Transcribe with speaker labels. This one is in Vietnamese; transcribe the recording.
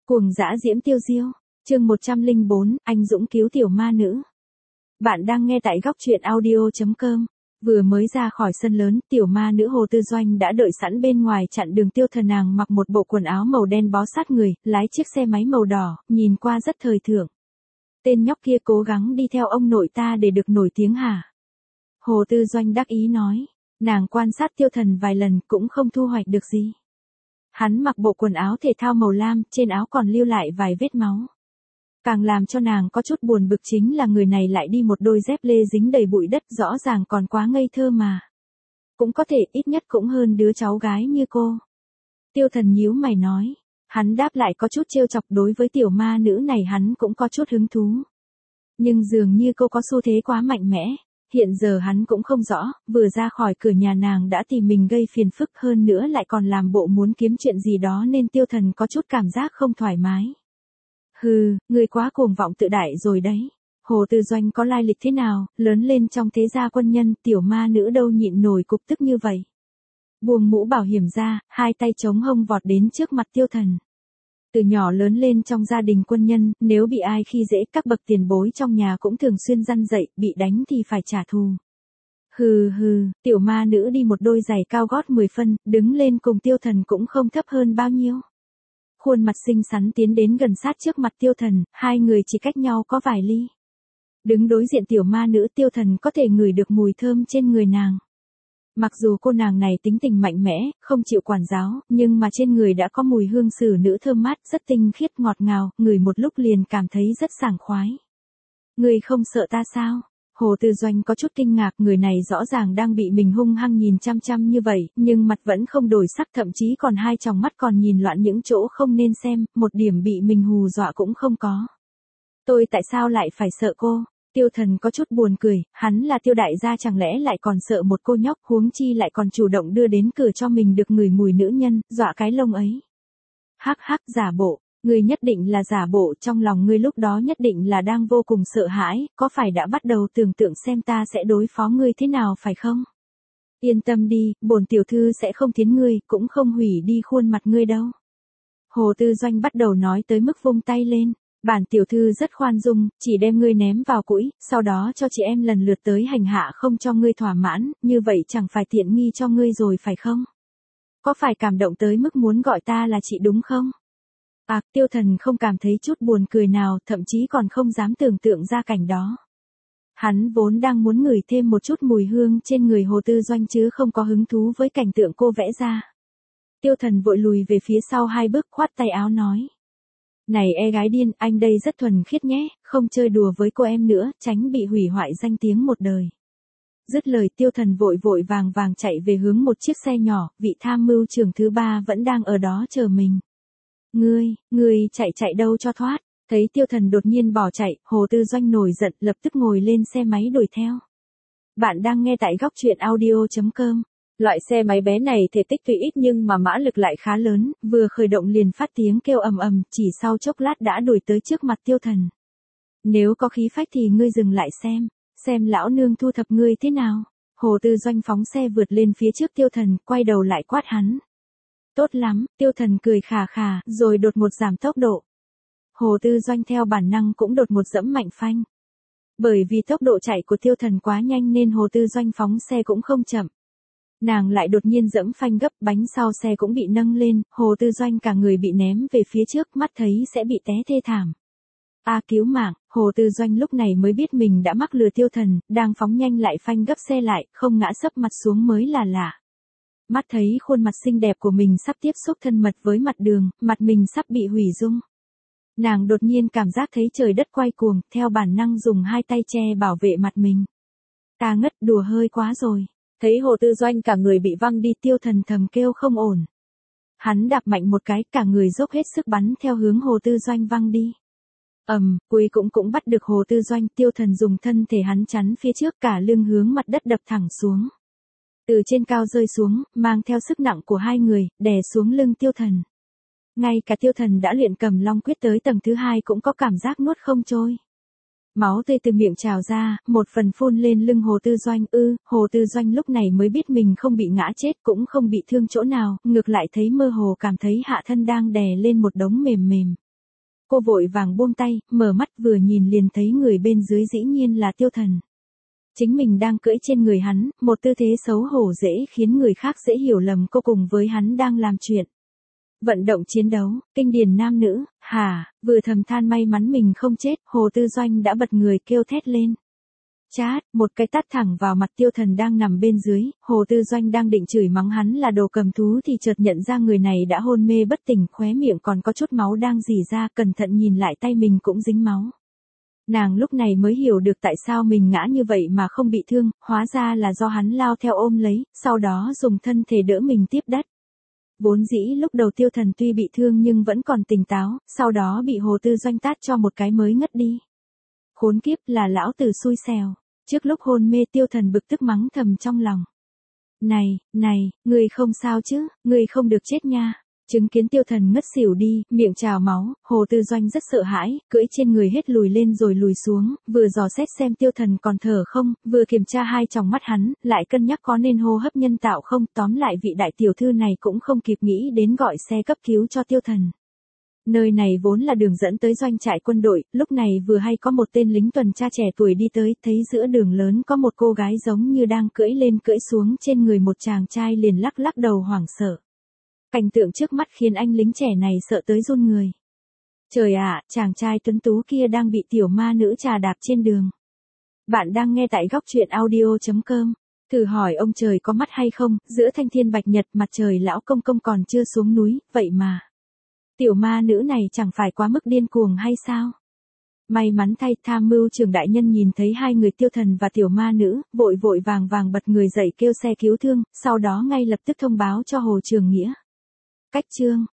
Speaker 1: Cuồng dã diễm tiêu diêu, chương 104, anh dũng cứu tiểu ma nữ. Bạn đang nghe tại góc truyện audio.com. Vừa mới ra khỏi sân lớn, tiểu ma nữ Hồ Tư Doanh đã đợi sẵn bên ngoài chặn đường Tiêu Thần. Nàng mặc một bộ quần áo màu đen bó sát người, lái chiếc xe máy màu đỏ, nhìn qua rất thời thượng. Tên nhóc kia cố gắng đi theo ông nội ta để được nổi tiếng hả? Hồ Tư Doanh đắc ý nói. Nàng quan sát Tiêu Thần vài lần cũng không thu hoạch được gì. Hắn mặc bộ quần áo thể thao màu lam, trên áo còn lưu lại vài vết máu. Càng làm cho nàng có chút buồn bực chính là người này lại đi một đôi dép lê dính đầy bụi đất, rõ ràng còn quá ngây thơ mà. Cũng có thể ít nhất cũng hơn đứa cháu gái như cô. Tiêu Thần nhíu mày nói. Hắn đáp lại có chút trêu chọc, đối với tiểu ma nữ này hắn cũng có chút hứng thú. Nhưng dường như cô có xu thế quá mạnh mẽ. Hiện giờ hắn cũng không rõ, vừa ra khỏi cửa nhà nàng đã tìm mình gây phiền phức, hơn nữa lại còn làm bộ muốn kiếm chuyện gì đó nên Tiêu Thần có chút cảm giác không thoải mái. Hừ, người quá cuồng vọng tự đại rồi đấy. Hồ Tư Doanh có lai lịch thế nào, lớn lên trong thế gia quân nhân, tiểu ma nữ đâu nhịn nổi cục tức như vậy. Buông mũ bảo hiểm ra, hai tay chống hông vọt đến trước mặt Tiêu Thần. Từ nhỏ lớn lên trong gia đình quân nhân, nếu bị ai khi dễ, các bậc tiền bối trong nhà cũng thường xuyên răn dạy, bị đánh thì phải trả thù. Hừ hừ, tiểu ma nữ đi một đôi giày cao gót 10 phân, đứng lên cùng Tiêu Thần cũng không thấp hơn bao nhiêu. Khuôn mặt xinh xắn tiến đến gần sát trước mặt Tiêu Thần, hai người chỉ cách nhau có vài ly. Đứng đối diện tiểu ma nữ, Tiêu Thần có thể ngửi được mùi thơm trên người nàng. Mặc dù cô nàng này tính tình mạnh mẽ, không chịu quản giáo, nhưng mà trên người đã có mùi hương xử nữ thơm mát, rất tinh khiết ngọt ngào, ngửi một lúc liền cảm thấy rất sảng khoái. Người không sợ ta sao? Hồ Tư Doanh có chút kinh ngạc, người này rõ ràng đang bị mình hung hăng nhìn chăm chăm như vậy, nhưng mặt vẫn không đổi sắc, thậm chí còn hai tròng mắt còn nhìn loạn những chỗ không nên xem, một điểm bị mình hù dọa cũng không có. Tôi tại sao lại phải sợ cô? Tiêu Thần có chút buồn cười, hắn là Tiêu đại gia chẳng lẽ lại còn sợ một cô nhóc, huống chi lại còn chủ động đưa đến cửa cho mình được ngửi mùi nữ nhân, dọa cái lông ấy. Hắc hắc, giả bộ, ngươi nhất định là giả bộ, trong lòng ngươi lúc đó nhất định là đang vô cùng sợ hãi, có phải đã bắt đầu tưởng tượng xem ta sẽ đối phó ngươi thế nào phải không? Yên tâm đi, bổn tiểu thư sẽ không thiến ngươi, cũng không hủy đi khuôn mặt ngươi đâu. Hồ Tư Doanh bắt đầu nói tới mức vung tay lên. Bản tiểu thư rất khoan dung, chỉ đem ngươi ném vào cũi, sau đó cho chị em lần lượt tới hành hạ không cho ngươi thỏa mãn, như vậy chẳng phải tiện nghi cho ngươi rồi phải không? Có phải cảm động tới mức muốn gọi ta là chị đúng không? Tiêu Thần không cảm thấy chút buồn cười nào, thậm chí còn không dám tưởng tượng ra cảnh đó. Hắn vốn đang muốn ngửi thêm một chút mùi hương trên người Hồ Tư Doanh chứ không có hứng thú với cảnh tượng cô vẽ ra. Tiêu Thần vội lùi về phía sau hai bước, khoát tay áo nói. Này gái điên, anh đây rất thuần khiết nhé, không chơi đùa với cô em nữa, tránh bị hủy hoại danh tiếng một đời. Dứt lời, Tiêu Thần vội vội vàng vàng chạy về hướng một chiếc xe nhỏ, vị tham mưu trưởng thứ ba vẫn đang ở đó chờ mình. Ngươi chạy đâu cho thoát? Thấy Tiêu Thần đột nhiên bỏ chạy, Hồ Tư Doanh nổi giận, lập tức ngồi lên xe máy đuổi theo. Bạn đang nghe tại góc truyện audio.com. Loại xe máy bé này thể tích tuy ít nhưng mà mã lực lại khá lớn, vừa khởi động liền phát tiếng kêu ầm ầm, chỉ sau chốc lát đã đuổi tới trước mặt Tiêu Thần. Nếu có khí phách thì ngươi dừng lại xem lão nương thu thập ngươi thế nào. Hồ Tư Doanh phóng xe vượt lên phía trước Tiêu Thần, quay đầu lại quát hắn. Tốt lắm, Tiêu Thần cười khà khà, rồi đột ngột giảm tốc độ. Hồ Tư Doanh theo bản năng cũng đột ngột giẫm mạnh phanh. Bởi vì tốc độ chạy của Tiêu Thần quá nhanh nên Hồ Tư Doanh phóng xe cũng không chậm. Nàng lại đột nhiên giẫm phanh gấp, bánh sau xe cũng bị nâng lên, Hồ Tư Doanh cả người bị ném về phía trước, mắt thấy sẽ bị té thê thảm. Cứu mạng, Hồ Tư Doanh lúc này mới biết mình đã mắc lừa Tiêu Thần, đang phóng nhanh lại phanh gấp xe lại, không ngã sấp mặt xuống mới là lạ. Mắt thấy khuôn mặt xinh đẹp của mình sắp tiếp xúc thân mật với mặt đường, mặt mình sắp bị hủy dung. Nàng đột nhiên cảm giác thấy trời đất quay cuồng, theo bản năng dùng hai tay che bảo vệ mặt mình. Ta ngất, đùa hơi quá rồi. Thấy Hồ Tư Doanh cả người bị văng đi, Tiêu Thần thầm kêu không ổn. Hắn đạp mạnh một cái, cả người dốc hết sức bắn theo hướng Hồ Tư Doanh văng đi. Cuối cũng bắt được Hồ Tư Doanh, Tiêu Thần dùng thân thể hắn chắn phía trước, cả lưng hướng mặt đất đập thẳng xuống. Từ trên cao rơi xuống, mang theo sức nặng của hai người, đè xuống lưng Tiêu Thần. Ngay cả Tiêu Thần đã luyện Cầm Long quyết tới tầng thứ 2 cũng có cảm giác nuốt không trôi. Máu tươi từ miệng trào ra, một phần phun lên lưng Hồ Tư Doanh. Hồ Tư Doanh lúc này mới biết mình không bị ngã chết, cũng không bị thương chỗ nào, ngược lại thấy mơ hồ cảm thấy hạ thân đang đè lên một đống mềm mềm. Cô vội vàng buông tay, mở mắt vừa nhìn liền thấy người bên dưới dĩ nhiên là Tiêu Thần. Chính mình đang cưỡi trên người hắn, một tư thế xấu hổ dễ khiến người khác dễ hiểu lầm cô cùng với hắn đang làm chuyện. Vận động chiến đấu, kinh điển nam nữ, vừa thầm than may mắn mình không chết, Hồ Tư Doanh đã bật người kêu thét lên. Chát, một cái tát thẳng vào mặt Tiêu Thần đang nằm bên dưới, Hồ Tư Doanh đang định chửi mắng hắn là đồ cầm thú thì chợt nhận ra người này đã hôn mê bất tỉnh, khóe miệng còn có chút máu đang rỉ ra, cẩn thận nhìn lại tay mình cũng dính máu. Nàng lúc này mới hiểu được tại sao mình ngã như vậy mà không bị thương, hóa ra là do hắn lao theo ôm lấy, sau đó dùng thân thể đỡ mình tiếp đất. Vốn dĩ lúc đầu Tiêu Thần tuy bị thương nhưng vẫn còn tỉnh táo, sau đó bị Hồ Tư Doanh tát cho một cái mới ngất đi. Khốn kiếp, là lão tử xui xẻo. Trước lúc hôn mê Tiêu Thần bực tức mắng thầm trong lòng. Này, ngươi không sao chứ, ngươi không được chết nha. Chứng kiến Tiêu Thần ngất xỉu đi, miệng trào máu, Hồ Tư Doanh rất sợ hãi, cưỡi trên người hết lùi lên rồi lùi xuống, vừa dò xét xem Tiêu Thần còn thở không, vừa kiểm tra hai tròng mắt hắn, lại cân nhắc có nên hô hấp nhân tạo không, tóm lại vị đại tiểu thư này cũng không kịp nghĩ đến gọi xe cấp cứu cho Tiêu Thần. Nơi này vốn là đường dẫn tới doanh trại quân đội, lúc này vừa hay có một tên lính tuần tra trẻ tuổi đi tới, thấy giữa đường lớn có một cô gái giống như đang cưỡi lên cưỡi xuống trên người một chàng trai liền lắc lắc đầu hoảng sợ. Cảnh tượng trước mắt khiến anh lính trẻ này sợ tới run người. Trời ạ, chàng trai tuấn tú kia đang bị tiểu ma nữ trà đạp trên đường. Bạn đang nghe tại góc truyện audio.com. Thử hỏi ông trời có mắt hay không, giữa thanh thiên bạch nhật mặt trời lão công công còn chưa xuống núi, vậy mà. Tiểu ma nữ này chẳng phải quá mức điên cuồng hay sao? May mắn thay, tham mưu trưởng đại nhân nhìn thấy hai người Tiêu Thần và tiểu ma nữ, vội vội vàng vàng bật người dậy kêu xe cứu thương, sau đó ngay lập tức thông báo cho Hồ Trường Nghĩa. Cách chương